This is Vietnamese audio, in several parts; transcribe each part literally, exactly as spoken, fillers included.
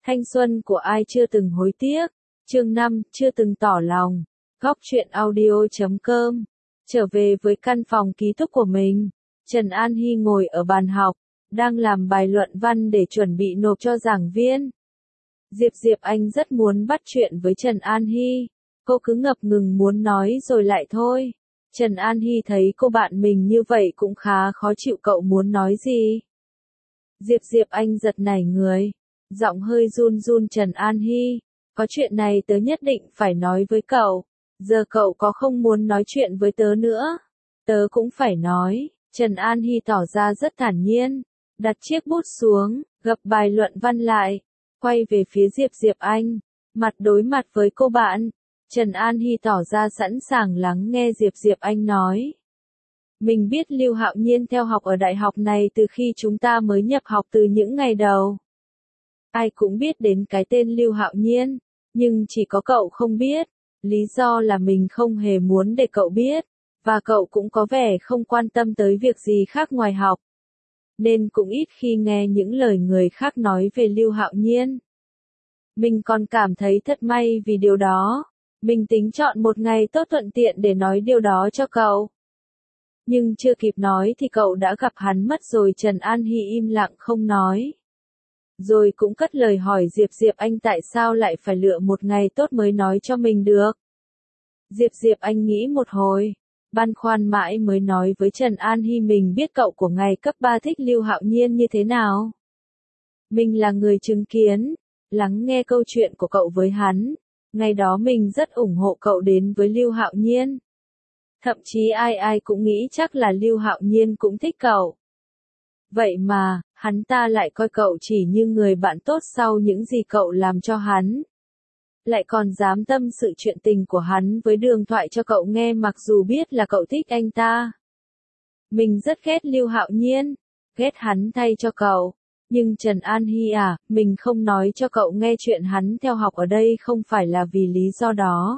Thanh xuân của ai chưa từng hối tiếc. Chương năm, chưa từng tỏ lòng. Góc truyện audio chấm com. Trở về với căn phòng ký túc của mình, Trần An Hy ngồi ở bàn học, đang làm bài luận văn để chuẩn bị nộp cho giảng viên. Diệp Diệp Anh rất muốn bắt chuyện với Trần An Hy, cô cứ ngập ngừng muốn nói rồi lại thôi. Trần An Hy thấy cô bạn mình như vậy cũng khá khó chịu, cậu muốn nói gì? Diệp Diệp Anh giật nảy người, giọng hơi run run. Trần An Hy, có chuyện này tớ nhất định phải nói với cậu, giờ cậu có không muốn nói chuyện với tớ nữa? Tớ cũng phải nói. Trần An Hy tỏ ra rất thản nhiên, đặt chiếc bút xuống, gập bài luận văn lại, quay về phía Diệp Diệp Anh, mặt đối mặt với cô bạn. Trần An Hy tỏ ra sẵn sàng lắng nghe Diệp Diệp Anh nói. Mình biết Lưu Hạo Nhiên theo học ở đại học này từ khi chúng ta mới nhập học, từ những ngày đầu. Ai cũng biết đến cái tên Lưu Hạo Nhiên, nhưng chỉ có cậu không biết. Lý do là mình không hề muốn để cậu biết, và cậu cũng có vẻ không quan tâm tới việc gì khác ngoài học, nên cũng ít khi nghe những lời người khác nói về Lưu Hạo Nhiên. Mình còn cảm thấy thật may vì điều đó. Mình tính chọn một ngày tốt thuận tiện để nói điều đó cho cậu. Nhưng chưa kịp nói thì cậu đã gặp hắn mất rồi. Trần An Hy im lặng không nói. Rồi cũng cất lời hỏi Diệp Diệp Anh tại sao lại phải lựa một ngày tốt mới nói cho mình được. Diệp Diệp Anh nghĩ một hồi, băn khoăn mãi mới nói với Trần An Hy mình biết cậu của ngày cấp ba thích Lưu Hạo Nhiên như thế nào. Mình là người chứng kiến, lắng nghe câu chuyện của cậu với hắn. Ngày đó mình rất ủng hộ cậu đến với Lưu Hạo Nhiên. Thậm chí ai ai cũng nghĩ chắc là Lưu Hạo Nhiên cũng thích cậu. Vậy mà, hắn ta lại coi cậu chỉ như người bạn tốt sau những gì cậu làm cho hắn. Lại còn dám tâm sự chuyện tình của hắn với Đường Thoại cho cậu nghe mặc dù biết là cậu thích anh ta. Mình rất ghét Lưu Hạo Nhiên, ghét hắn thay cho cậu. Nhưng Trần An Hy à, mình không nói cho cậu nghe chuyện hắn theo học ở đây không phải là vì lý do đó.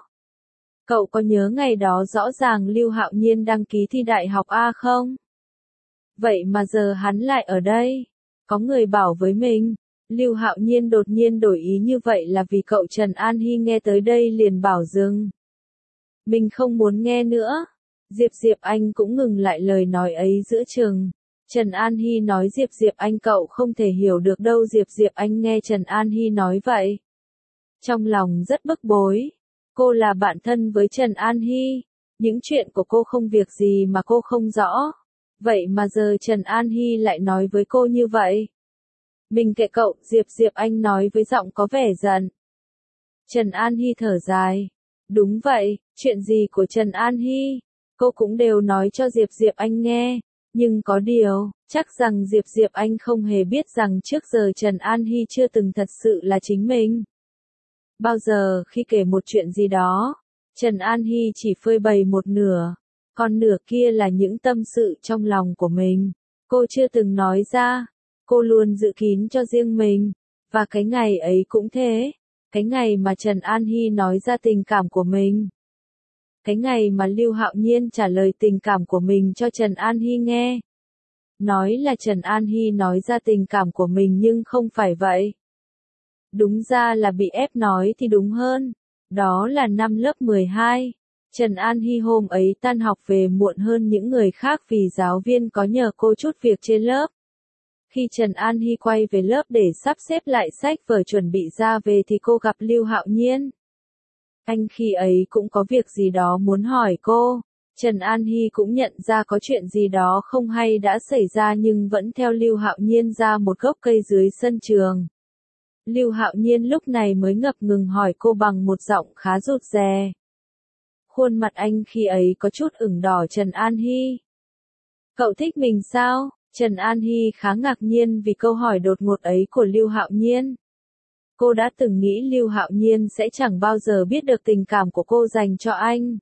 Cậu có nhớ ngày đó rõ ràng Lưu Hạo Nhiên đăng ký thi đại học A không? Vậy mà giờ hắn lại ở đây. Có người bảo với mình, Lưu Hạo Nhiên đột nhiên đổi ý như vậy là vì cậu. Trần An Hy nghe tới đây liền bảo dừng. Mình không muốn nghe nữa. Diệp Diệp Anh cũng ngừng lại lời nói ấy giữa chừng. Trần An Hy nói Diệp Diệp Anh cậu không thể hiểu được đâu. Diệp Diệp Anh nghe Trần An Hy nói vậy, trong lòng rất bức bối. Cô là bạn thân với Trần An Hy, những chuyện của cô không việc gì mà cô không rõ. Vậy mà giờ Trần An Hy lại nói với cô như vậy. Mình kệ cậu, Diệp Diệp Anh nói với giọng có vẻ giận. Trần An Hy thở dài. Đúng vậy, chuyện gì của Trần An Hy, cô cũng đều nói cho Diệp Diệp Anh nghe. Nhưng có điều, chắc rằng Diệp Diệp Anh không hề biết rằng trước giờ Trần An Hy chưa từng thật sự là chính mình. Bao giờ khi kể một chuyện gì đó, Trần An Hy chỉ phơi bày một nửa, còn nửa kia là những tâm sự trong lòng của mình. Cô chưa từng nói ra, cô luôn giữ kín cho riêng mình, và cái ngày ấy cũng thế, cái ngày mà Trần An Hy nói ra tình cảm của mình. Cái ngày mà Lưu Hạo Nhiên trả lời tình cảm của mình cho Trần An Hy nghe. Nói là Trần An Hy nói ra tình cảm của mình nhưng không phải vậy. Đúng ra là bị ép nói thì đúng hơn. Đó là năm lớp mười hai. Trần An Hy hôm ấy tan học về muộn hơn những người khác vì giáo viên có nhờ cô chút việc trên lớp. Khi Trần An Hy quay về lớp để sắp xếp lại sách vở chuẩn bị ra về thì cô gặp Lưu Hạo Nhiên. Anh khi ấy cũng có việc gì đó muốn hỏi cô. Trần An Hy cũng nhận ra có chuyện gì đó không hay đã xảy ra nhưng vẫn theo Lưu Hạo Nhiên ra một gốc cây dưới sân trường. Lưu Hạo Nhiên lúc này mới ngập ngừng hỏi cô bằng một giọng khá rụt rè. Khuôn mặt anh khi ấy có chút ửng đỏ. Trần An Hy, cậu thích mình sao? Trần An Hy khá ngạc nhiên vì câu hỏi đột ngột ấy của Lưu Hạo Nhiên. Cô đã từng nghĩ Lưu Hạo Nhiên sẽ chẳng bao giờ biết được tình cảm của cô dành cho anh.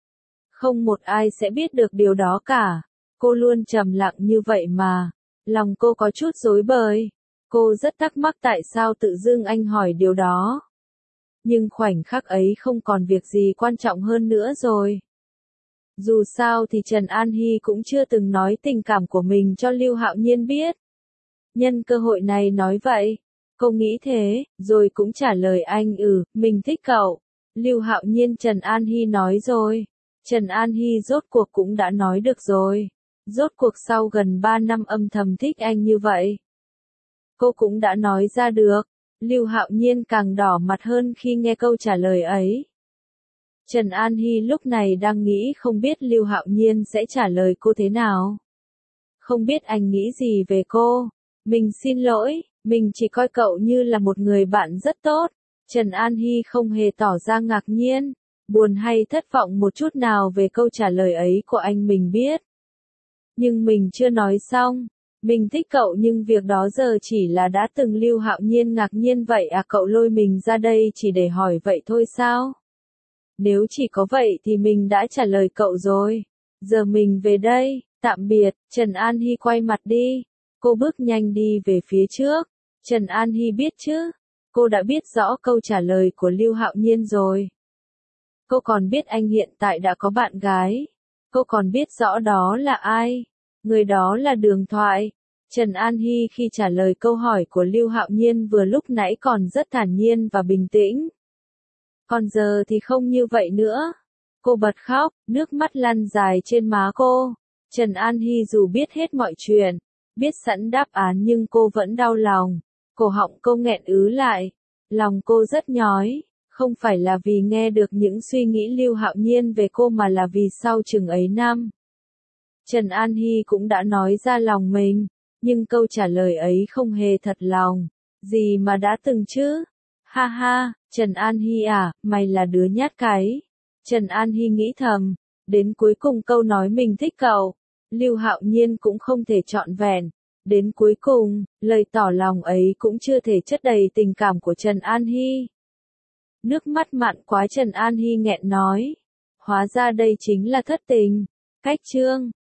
Không một ai sẽ biết được điều đó cả. Cô luôn trầm lặng như vậy mà. Lòng cô có chút rối bời. Cô rất thắc mắc tại sao tự dưng anh hỏi điều đó. Nhưng khoảnh khắc ấy không còn việc gì quan trọng hơn nữa rồi. Dù sao thì Trần An Hy cũng chưa từng nói tình cảm của mình cho Lưu Hạo Nhiên biết. Nhân cơ hội này nói vậy, Cô nghĩ thế, rồi cũng trả lời anh ừ, mình thích cậu. Lưu Hạo Nhiên Trần An Hy nói rồi. Trần An Hy rốt cuộc cũng đã nói được rồi. Rốt cuộc sau gần ba năm âm thầm thích anh như vậy. Cô cũng đã nói ra được. Lưu Hạo Nhiên càng đỏ mặt hơn khi nghe câu trả lời ấy. Trần An Hy lúc này đang nghĩ không biết Lưu Hạo Nhiên sẽ trả lời cô thế nào. Không biết anh nghĩ gì về cô. Mình xin lỗi, mình chỉ coi cậu như là một người bạn rất tốt. Trần An Hy không hề tỏ ra ngạc nhiên, buồn hay thất vọng một chút nào về câu trả lời ấy của anh mình biết. Nhưng mình chưa nói xong. Mình thích cậu nhưng việc đó giờ chỉ là đã từng. Lưu Hạo Nhiên ngạc nhiên vậy à, cậu lôi mình ra đây chỉ để hỏi vậy thôi sao? Nếu chỉ có vậy thì mình đã trả lời cậu rồi. Giờ mình về đây, tạm biệt. Trần An Hy quay mặt đi. Cô bước nhanh đi về phía trước. Trần An Hy biết chứ. Cô đã biết rõ câu trả lời của Lưu Hạo Nhiên rồi. Cô còn biết anh hiện tại đã có bạn gái. Cô còn biết rõ đó là ai. Người đó là Đường Thoại. Trần An Hy khi trả lời câu hỏi của Lưu Hạo Nhiên vừa lúc nãy còn rất thản nhiên và bình tĩnh. Còn giờ thì không như vậy nữa. Cô bật khóc, nước mắt lăn dài trên má cô. Trần An Hy dù biết hết mọi chuyện, biết sẵn đáp án nhưng cô vẫn đau lòng. Cổ họng cô nghẹn ứ lại. Lòng cô rất nhói, không phải là vì nghe được những suy nghĩ Lưu Hạo Nhiên về cô mà là vì sau chừng ấy năm. Trần An Hy cũng đã nói ra lòng mình, nhưng câu trả lời ấy không hề thật lòng. Gì mà đã từng chứ? Ha ha, Trần An Hy à, mày là đứa nhát cái. Trần An Hy nghĩ thầm, đến cuối cùng câu nói mình thích cậu, Lưu Hạo Nhiên cũng không thể trọn vẹn. Đến cuối cùng, lời tỏ lòng ấy cũng chưa thể chất đầy tình cảm của Trần An Hy. Nước mắt mặn quá Trần An Hy nghẹn nói. Hóa ra đây chính là thất tình. Cách chương